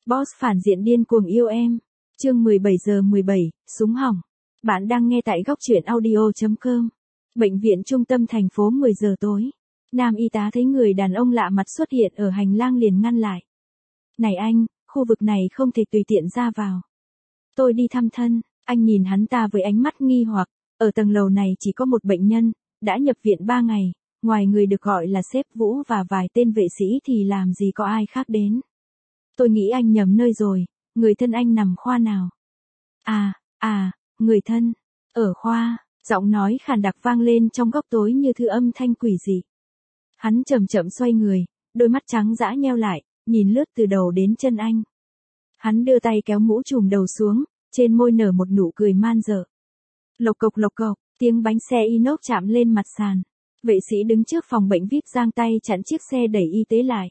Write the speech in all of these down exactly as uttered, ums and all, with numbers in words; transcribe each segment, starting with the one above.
Boss phản diện điên cuồng yêu em. Chương mười bảy giờ mười bảy, súng hỏng. Bạn đang nghe tại góc truyện audio chấm com. Bệnh viện trung tâm thành phố mười giờ tối. Nam y tá thấy người đàn ông lạ mặt xuất hiện ở hành lang liền ngăn lại. Này anh, khu vực này không thể tùy tiện ra vào. Tôi đi thăm thân. Anh nhìn hắn ta với ánh mắt nghi hoặc. Ở tầng lầu này chỉ có một bệnh nhân, đã nhập viện ba ngày. Ngoài người được gọi là sếp Vũ và vài tên vệ sĩ thì làm gì có ai khác đến. Tôi nghĩ anh nhầm nơi rồi, người thân anh nằm khoa nào? À, à, người thân, ở khoa, giọng nói khàn đặc vang lên trong góc tối như thứ âm thanh quỷ dị. Hắn chậm chậm xoay người, đôi mắt trắng dã nheo lại, nhìn lướt từ đầu đến chân anh. Hắn đưa tay kéo mũ trùm đầu xuống, trên môi nở một nụ cười man dợ. Lộc cộc lộc cộc, tiếng bánh xe inox chạm lên mặt sàn. Vệ sĩ đứng trước phòng bệnh vi ai pi giang tay chặn chiếc xe đẩy y tế lại.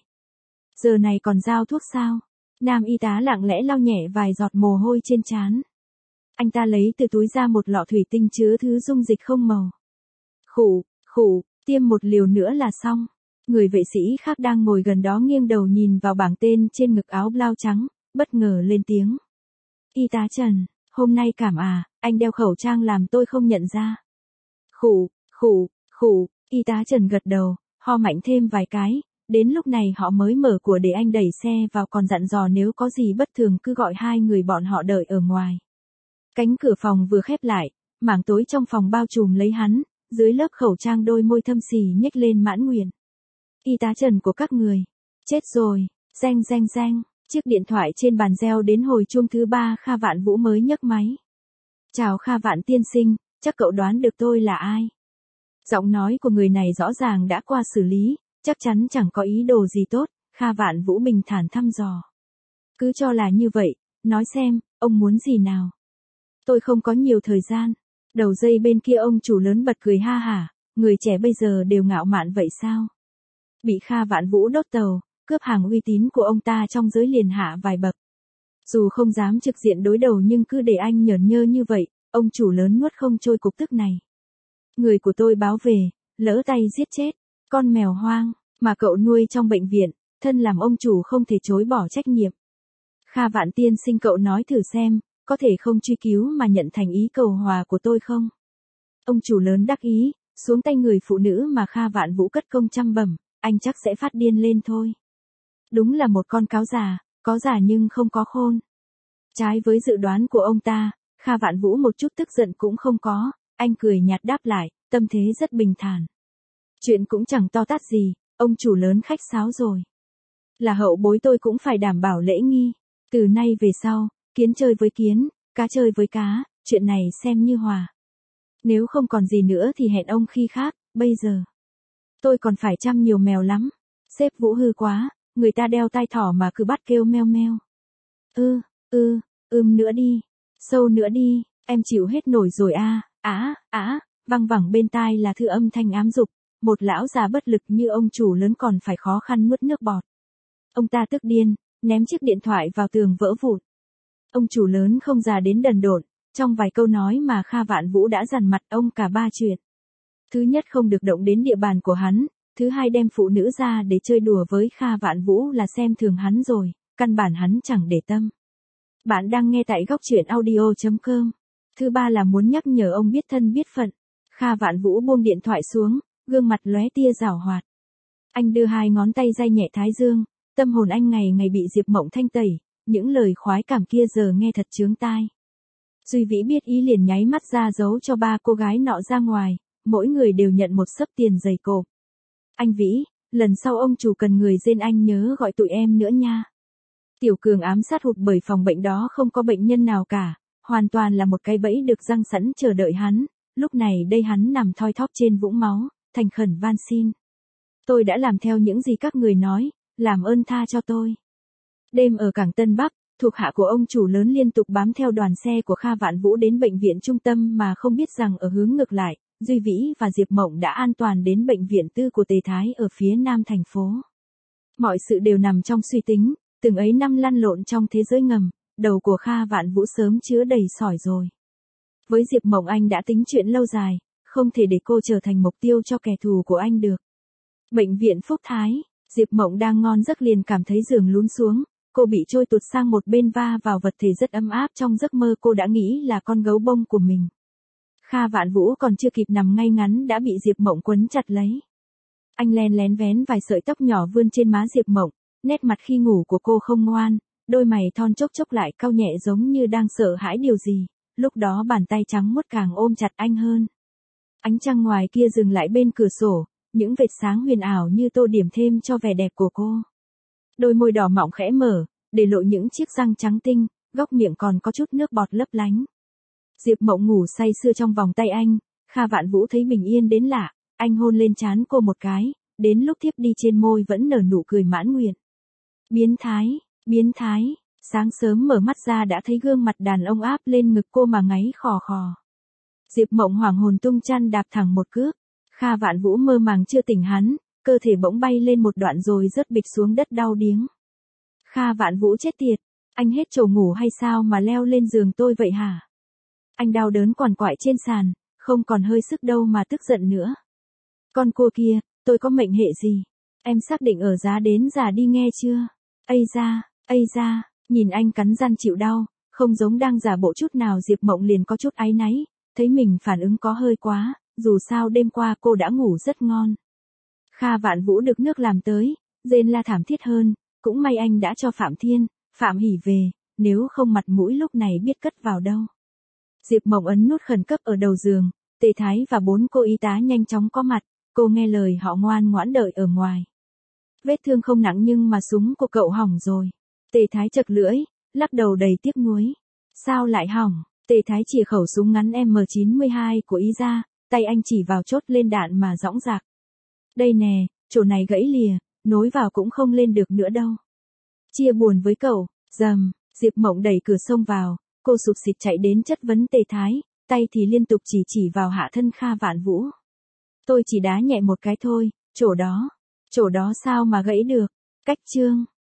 Giờ này còn giao thuốc sao? Nam y tá lặng lẽ lau nhẹ vài giọt mồ hôi trên trán. Anh ta lấy từ túi ra một lọ thủy tinh chứa thứ dung dịch không màu. Khụ, khụ, tiêm một liều nữa là xong. Người vệ sĩ khác đang ngồi gần đó nghiêng đầu nhìn vào bảng tên trên ngực áo blau trắng, bất ngờ lên tiếng. Y tá Trần, hôm nay cảm à, anh đeo khẩu trang làm tôi không nhận ra. Khụ, khụ, khụ, y tá Trần gật đầu, ho mạnh thêm vài cái. Đến lúc này họ mới mở cửa để anh đẩy xe vào, còn dặn dò nếu có gì bất thường cứ gọi hai người bọn họ đợi ở ngoài. Cánh cửa phòng vừa khép lại, mảng tối trong phòng bao trùm lấy hắn, dưới lớp khẩu trang đôi môi thâm xì nhếch lên mãn nguyện. Y tá Trần của các người. Chết rồi, reng reng reng, chiếc điện thoại trên bàn reo đến hồi chuông thứ ba. Kha Vạn Vũ mới nhấc máy. Chào Kha Vạn tiên sinh, chắc cậu đoán được tôi là ai. Giọng nói của người này rõ ràng đã qua xử lý. Chắc chắn chẳng có ý đồ gì tốt, Kha Vạn Vũ bình thản thăm dò. Cứ cho là như vậy, nói xem, ông muốn gì nào? Tôi không có nhiều thời gian. Đầu dây bên kia ông chủ lớn bật cười ha hả, người trẻ bây giờ đều ngạo mạn vậy sao? Bị Kha Vạn Vũ đốt tàu, cướp hàng uy tín của ông ta trong giới liền hạ vài bậc. Dù không dám trực diện đối đầu nhưng cứ để anh nhởn nhơ như vậy, ông chủ lớn nuốt không trôi cục tức này. Người của tôi báo về, lỡ tay giết chết. Con mèo hoang, mà cậu nuôi trong bệnh viện, thân làm ông chủ không thể chối bỏ trách nhiệm. Kha Vạn tiên sinh, cậu nói thử xem, có thể không truy cứu mà nhận thành ý cầu hòa của tôi không? Ông chủ lớn đắc ý, xuống tay người phụ nữ mà Kha Vạn Vũ cất công chăm bẩm, anh chắc sẽ phát điên lên thôi. Đúng là một con cáo già, có già nhưng không có khôn. Trái với dự đoán của ông ta, Kha Vạn Vũ một chút tức giận cũng không có, anh cười nhạt đáp lại, tâm thế rất bình thản. Chuyện cũng chẳng to tát gì, ông chủ lớn khách sáo rồi. Là hậu bối tôi cũng phải đảm bảo lễ nghi. Từ nay về sau, kiến chơi với kiến, cá chơi với cá, chuyện này xem như hòa. Nếu không còn gì nữa thì hẹn ông khi khác, bây giờ. Tôi còn phải chăm nhiều mèo lắm. Sếp Vũ hư quá, người ta đeo tai thỏ mà cứ bắt kêu meo meo. Ư, ư, ưm nữa đi, sâu nữa đi, em chịu hết nổi rồi a, á, á, văng vẳng bên tai là thứ âm thanh ám dục. Một lão già bất lực như ông chủ lớn còn phải khó khăn nuốt nước bọt. Ông ta tức điên, ném chiếc điện thoại vào tường vỡ vụn. Ông chủ lớn không già đến đần độn, trong vài câu nói mà Kha Vạn Vũ đã dằn mặt ông cả ba chuyện. Thứ nhất, không được động đến địa bàn của hắn. Thứ hai, đem phụ nữ ra để chơi đùa với Kha Vạn Vũ là xem thường hắn rồi, căn bản hắn chẳng để tâm. Bạn đang nghe tại góc truyện audio chấm com. Thứ ba là muốn nhắc nhở ông biết thân biết phận. Kha Vạn Vũ buông điện thoại xuống. Gương mặt lóe tia giảo hoạt. Anh đưa hai ngón tay day nhẹ thái dương, tâm hồn anh ngày ngày bị Diệp Mộng thanh tẩy, những lời khoái cảm kia giờ nghe thật chướng tai. Duy Vĩ biết ý liền nháy mắt ra dấu cho ba cô gái nọ ra ngoài, mỗi người đều nhận một xấp tiền dày cộp. Anh Vĩ, lần sau ông chủ cần người rên anh nhớ gọi tụi em nữa nha. Tiểu Cường ám sát hụt bởi phòng bệnh đó không có bệnh nhân nào cả, hoàn toàn là một cái bẫy được răng sẵn chờ đợi hắn, lúc này đây hắn nằm thoi thóp trên vũng máu. Thành khẩn van xin. Tôi đã làm theo những gì các người nói, làm ơn tha cho tôi. Đêm ở cảng Tân Bắc, thuộc hạ của ông chủ lớn liên tục bám theo đoàn xe của Kha Vạn Vũ đến bệnh viện trung tâm mà không biết rằng ở hướng ngược lại, Duy Vĩ và Diệp Mộng đã an toàn đến bệnh viện tư của Tề Thái ở phía nam thành phố. Mọi sự đều nằm trong suy tính, từng ấy năm lăn lộn trong thế giới ngầm, đầu của Kha Vạn Vũ sớm chứa đầy sỏi rồi. Với Diệp Mộng anh đã tính chuyện lâu dài. Không thể để cô trở thành mục tiêu cho kẻ thù của anh được. Bệnh viện Phúc Thái, Diệp Mộng đang ngon giấc liền cảm thấy giường lún xuống, cô bị trôi tuột sang một bên va vào vật thể rất ấm áp trong giấc mơ cô đã nghĩ là con gấu bông của mình. Kha Vạn Vũ còn chưa kịp nằm ngay ngắn đã bị Diệp Mộng quấn chặt lấy. Anh len lén vén vài sợi tóc nhỏ vươn trên má Diệp Mộng, nét mặt khi ngủ của cô không ngoan, đôi mày thon chốc chốc lại cau nhẹ giống như đang sợ hãi điều gì, lúc đó bàn tay trắng muốt càng ôm chặt anh hơn. Ánh trăng ngoài kia dừng lại bên cửa sổ, những vệt sáng huyền ảo như tô điểm thêm cho vẻ đẹp của cô. Đôi môi đỏ mọng khẽ mở, để lộ những chiếc răng trắng tinh, góc miệng còn có chút nước bọt lấp lánh. Diệp Mộng ngủ say sưa trong vòng tay anh, Kha Vạn Vũ thấy bình yên đến lạ, anh hôn lên trán cô một cái, đến lúc thiếp đi trên môi vẫn nở nụ cười mãn nguyện. Biến thái, biến thái, sáng sớm mở mắt ra đã thấy gương mặt đàn ông áp lên ngực cô mà ngáy khò khò. Diệp Mộng hoảng hồn tung chăn đạp thẳng một cước, Kha Vạn Vũ mơ màng chưa tỉnh hắn, cơ thể bỗng bay lên một đoạn rồi rớt bịch xuống đất đau điếng. Kha Vạn Vũ chết tiệt, anh hết trầu ngủ hay sao mà leo lên giường tôi vậy hả? Anh đau đớn quằn quại trên sàn, không còn hơi sức đâu mà tức giận nữa. Con cua kia, tôi có mệnh hệ gì? Em xác định ở giá đến già đi nghe chưa? Ây da, ây da, nhìn anh cắn răng chịu đau, không giống đang giả bộ chút nào. Diệp Mộng liền có chút áy náy, thấy mình phản ứng có hơi quá, dù sao đêm qua cô đã ngủ rất ngon. Kha Vạn Vũ được nước làm tới, rên la thảm thiết hơn, cũng may anh đã cho Phạm Thiên, Phạm Hỷ về, nếu không mặt mũi lúc này biết cất vào đâu. Diệp Mộng ấn nút khẩn cấp ở đầu giường, Tề Thái và bốn cô y tá nhanh chóng có mặt, cô nghe lời họ ngoan ngoãn đợi ở ngoài. Vết thương không nặng nhưng mà súng của cậu hỏng rồi. Tề Thái chật lưỡi, lắc đầu đầy tiếc nuối. Sao lại hỏng? Tề Thái chìa khẩu súng ngắn M chín hai của y ra, tay anh chỉ vào chốt lên đạn mà dõng dạc. Đây nè, chỗ này gãy lìa, nối vào cũng không lên được nữa đâu. Chia buồn với cậu, dầm, Diệp Mộng đẩy cửa xông vào, cô sụp xịt chạy đến chất vấn Tề Thái, tay thì liên tục chỉ chỉ vào hạ thân Kha Vạn Vũ. Tôi chỉ đá nhẹ một cái thôi, chỗ đó, chỗ đó sao mà gãy được, cách chương.